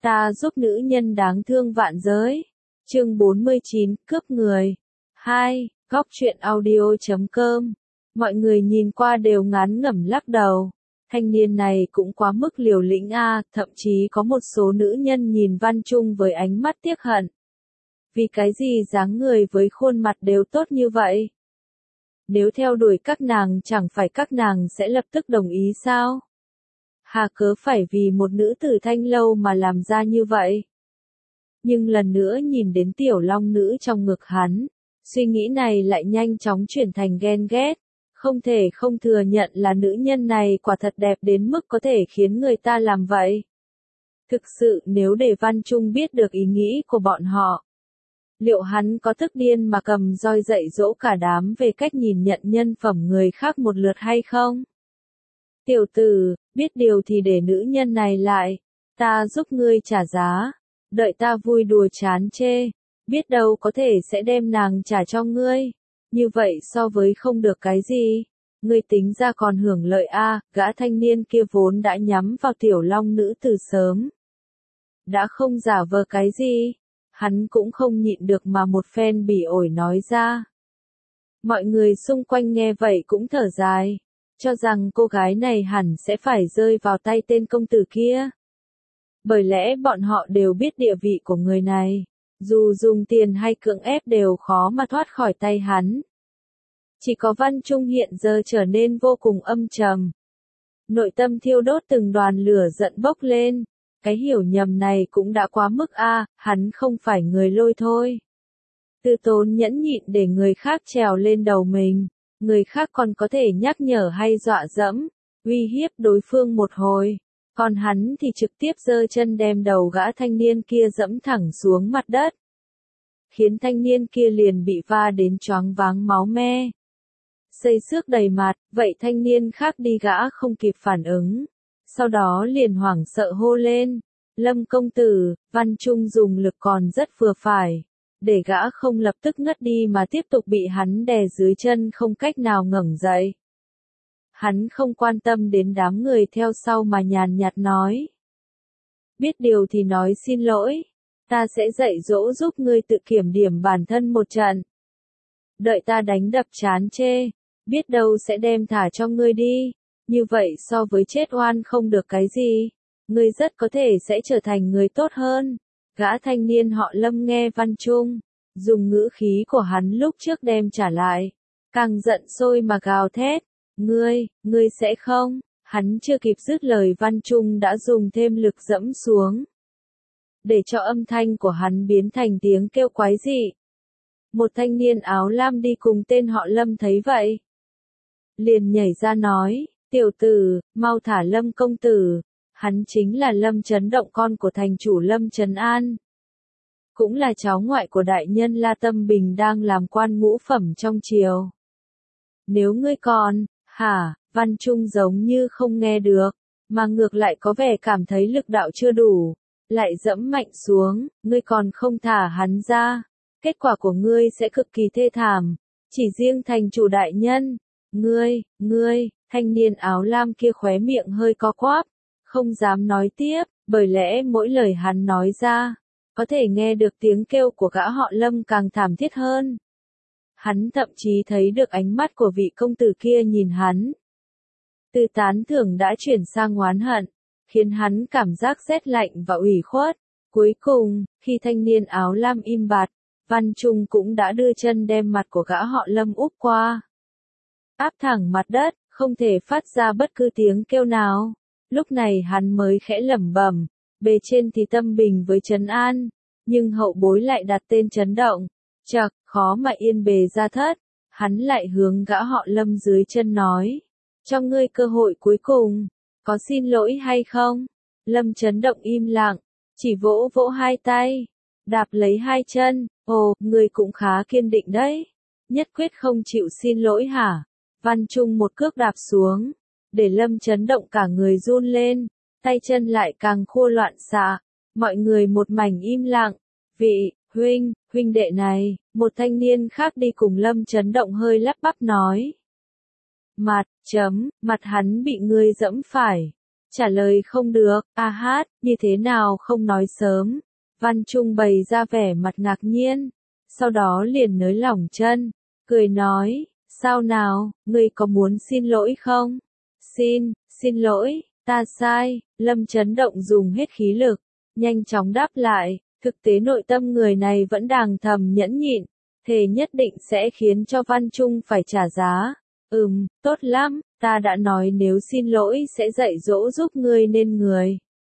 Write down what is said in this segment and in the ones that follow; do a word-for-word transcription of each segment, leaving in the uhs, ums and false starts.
Ta giúp nữ nhân đáng thương vạn giới. Chương bốn mươi chín, cướp người. hai. Góc truyện audio chấm com. Mọi người nhìn qua đều ngán ngẩm lắc đầu. Thanh niên này cũng quá mức liều lĩnh a, thậm chí có một số nữ nhân nhìn Văn Trung với ánh mắt tiếc hận. Vì cái gì dáng người với khuôn mặt đều tốt như vậy? Nếu theo đuổi các nàng chẳng phải các nàng sẽ lập tức đồng ý sao? Hà cớ phải vì một nữ tử Thanh Lâu mà làm ra như vậy? Nhưng lần nữa nhìn đến tiểu long nữ trong ngực hắn, suy nghĩ này lại nhanh chóng chuyển thành ghen ghét. Không thể không thừa nhận là nữ nhân này quả thật đẹp đến mức có thể khiến người ta làm vậy. Thực sự nếu để Văn Trung biết được ý nghĩ của bọn họ, liệu hắn có tức điên mà cầm roi dạy dỗ cả đám về cách nhìn nhận nhân phẩm người khác một lượt hay không? Tiểu tử, biết điều thì để nữ nhân này lại, ta giúp ngươi trả giá, đợi ta vui đùa chán chê, biết đâu có thể sẽ đem nàng trả cho ngươi. Như vậy so với không được cái gì, ngươi tính ra còn hưởng lợi a, gã thanh niên kia vốn đã nhắm vào tiểu long nữ từ sớm. Đã không giả vờ cái gì, hắn cũng không nhịn được mà một phen bỉ ổi nói ra. Mọi người xung quanh nghe vậy cũng thở dài, cho rằng cô gái này hẳn sẽ phải rơi vào tay tên công tử kia. Bởi lẽ bọn họ đều biết địa vị của người này, dù dùng tiền hay cưỡng ép đều khó mà thoát khỏi tay hắn. Chỉ có Văn Trung hiện giờ trở nên vô cùng âm trầm. Nội tâm thiêu đốt từng đoàn lửa giận bốc lên. Cái hiểu nhầm này cũng đã quá mức a, hắn không phải người lôi thôi. Từ tốn nhẫn nhịn để người khác trèo lên đầu mình, người khác còn có thể nhắc nhở hay dọa dẫm, uy hiếp đối phương một hồi. Còn hắn thì trực tiếp giơ chân đem đầu gã thanh niên kia dẫm thẳng xuống mặt đất. Khiến thanh niên kia liền bị va đến choáng váng máu me. Xây xước đầy mặt, vậy thanh niên khác đi gã không kịp phản ứng. Sau đó liền hoảng sợ hô lên. Lâm công tử, Văn Trung dùng lực còn rất vừa phải. Để gã không lập tức ngất đi mà tiếp tục bị hắn đè dưới chân không cách nào ngẩng dậy. Hắn không quan tâm đến đám người theo sau mà nhàn nhạt nói. Biết điều thì nói xin lỗi. Ta sẽ dạy dỗ giúp ngươi tự kiểm điểm bản thân một trận. Đợi ta đánh đập chán chê. Biết đâu sẽ đem thả cho ngươi đi. Như vậy so với chết oan không được cái gì. Ngươi rất có thể sẽ trở thành người tốt hơn. Gã thanh niên họ Lâm nghe Văn Trung dùng ngữ khí của hắn lúc trước đem trả lại. Càng giận sôi mà gào thét. Ngươi, ngươi sẽ không. Hắn chưa kịp dứt lời Văn Trung đã dùng thêm lực dẫm xuống. Để cho âm thanh của hắn biến thành tiếng kêu quái dị. Một thanh niên áo lam đi cùng tên họ Lâm thấy vậy. Liền nhảy ra nói, tiểu tử, mau thả Lâm công tử. Hắn chính là Lâm Chấn Động, con của thành chủ Lâm Trấn An. Cũng là cháu ngoại của đại nhân La Tâm Bình đang làm quan ngũ phẩm trong triều. Nếu ngươi còn, hả, Văn Trung giống như không nghe được, mà ngược lại có vẻ cảm thấy lực đạo chưa đủ. Lại dẫm mạnh xuống, ngươi còn không thả hắn ra. Kết quả của ngươi sẽ cực kỳ thê thảm. Chỉ riêng thành chủ đại nhân. Ngươi, ngươi, thanh niên áo lam kia khóe miệng hơi co quắp. Không dám nói tiếp, bởi lẽ mỗi lời hắn nói ra, có thể nghe được tiếng kêu của gã họ Lâm càng thảm thiết hơn. Hắn thậm chí thấy được ánh mắt của vị công tử kia nhìn hắn. Từ tán thưởng đã chuyển sang oán hận, khiến hắn cảm giác rét lạnh và ủy khuất. Cuối cùng, khi thanh niên áo lam im bặt, Văn Trung cũng đã đưa chân đem mặt của gã họ Lâm úp qua. Áp thẳng mặt đất, không thể phát ra bất cứ tiếng kêu nào. Lúc này hắn mới khẽ lẩm bẩm, bề trên thì Tâm Bình với Trấn An, nhưng hậu bối lại đặt tên Chấn Động. Chậc, khó mà yên bề ra thất. Hắn lại hướng gã họ Lâm dưới chân nói, cho ngươi cơ hội cuối cùng, có xin lỗi hay không? Lâm Chấn Động im lặng, chỉ vỗ vỗ hai tay, đạp lấy hai chân, ồ, ngươi cũng khá kiên định đấy. Nhất quyết không chịu xin lỗi hả? Văn Trung một cước đạp xuống, để Lâm Chấn Động cả người run lên, tay chân lại càng khô loạn xạ. Mọi người một mảnh im lặng. Vị, huynh, huynh đệ này, một thanh niên khác đi cùng Lâm Chấn Động hơi lắp bắp nói. Mặt, chấm, mặt hắn bị ngươi dẫm phải. Trả lời không được, a hát, như thế nào không nói sớm. Văn Trung bày ra vẻ mặt ngạc nhiên, sau đó liền nới lỏng chân, cười nói, sao nào, ngươi có muốn xin lỗi không? Xin, xin lỗi, ta sai, Lâm Chấn Động dùng hết khí lực, nhanh chóng đáp lại, thực tế nội tâm người này vẫn đang thầm nhẫn nhịn, thề nhất định sẽ khiến cho Văn Trung phải trả giá. Ừm, tốt lắm, ta đã nói nếu xin lỗi sẽ dạy dỗ giúp ngươi nên người.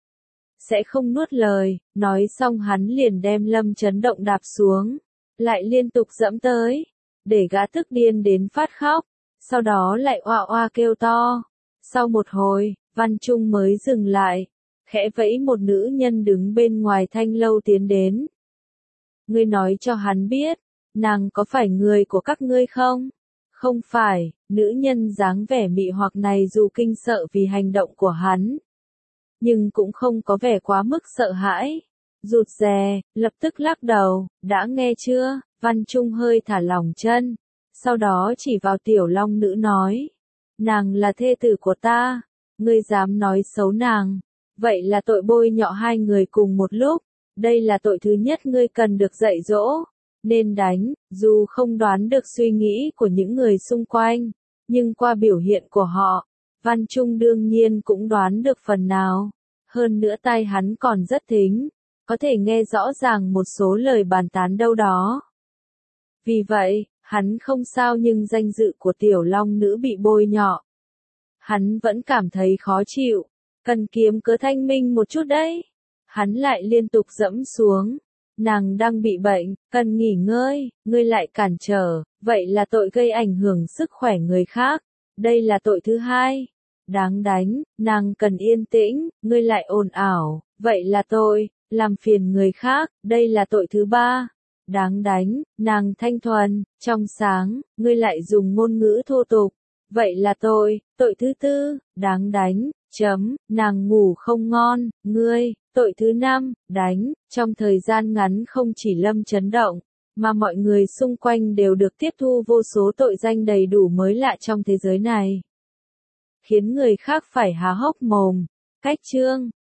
Sẽ không nuốt lời, nói xong hắn liền đem Lâm Chấn Động đạp xuống, lại liên tục dẫm tới, để gã tức điên đến phát khóc, sau đó lại oa oa kêu to. Sau một hồi, Văn Trung mới dừng lại, khẽ vẫy một nữ nhân đứng bên ngoài thanh lâu tiến đến. Ngươi nói cho hắn biết, nàng có phải người của các ngươi không? Không phải, nữ nhân dáng vẻ mị hoặc này dù kinh sợ vì hành động của hắn, nhưng cũng không có vẻ quá mức sợ hãi. Rụt rè, lập tức lắc đầu, đã nghe chưa? Văn Trung hơi thả lỏng chân, sau đó chỉ vào tiểu long nữ nói. Nàng là thê tử của ta, ngươi dám nói xấu nàng, vậy là tội bôi nhọ hai người cùng một lúc, đây là tội thứ nhất ngươi cần được dạy dỗ, nên đánh, dù không đoán được suy nghĩ của những người xung quanh, nhưng qua biểu hiện của họ, Văn Trung đương nhiên cũng đoán được phần nào, hơn nữa tai hắn còn rất thính, có thể nghe rõ ràng một số lời bàn tán đâu đó. Vì vậy, hắn không sao nhưng danh dự của tiểu long nữ bị bôi nhọ. Hắn vẫn cảm thấy khó chịu, cần kiếm cớ thanh minh một chút đấy. Hắn lại liên tục dẫm xuống. Nàng đang bị bệnh, cần nghỉ ngơi, ngươi lại cản trở, vậy là tội gây ảnh hưởng sức khỏe người khác. Đây là tội thứ hai. Đáng đánh, nàng cần yên tĩnh, ngươi lại ồn ào, vậy là tội, làm phiền người khác, đây là tội thứ ba. Đáng đánh, nàng thanh thuần, trong sáng, ngươi lại dùng ngôn ngữ thô tục, vậy là tội, tội thứ tư, đáng đánh, chấm, nàng ngủ không ngon, ngươi, tội thứ năm, đánh, trong thời gian ngắn không chỉ Lâm Chấn Động, mà mọi người xung quanh đều được tiếp thu vô số tội danh đầy đủ mới lạ trong thế giới này. Khiến người khác phải há hốc mồm. Cách chương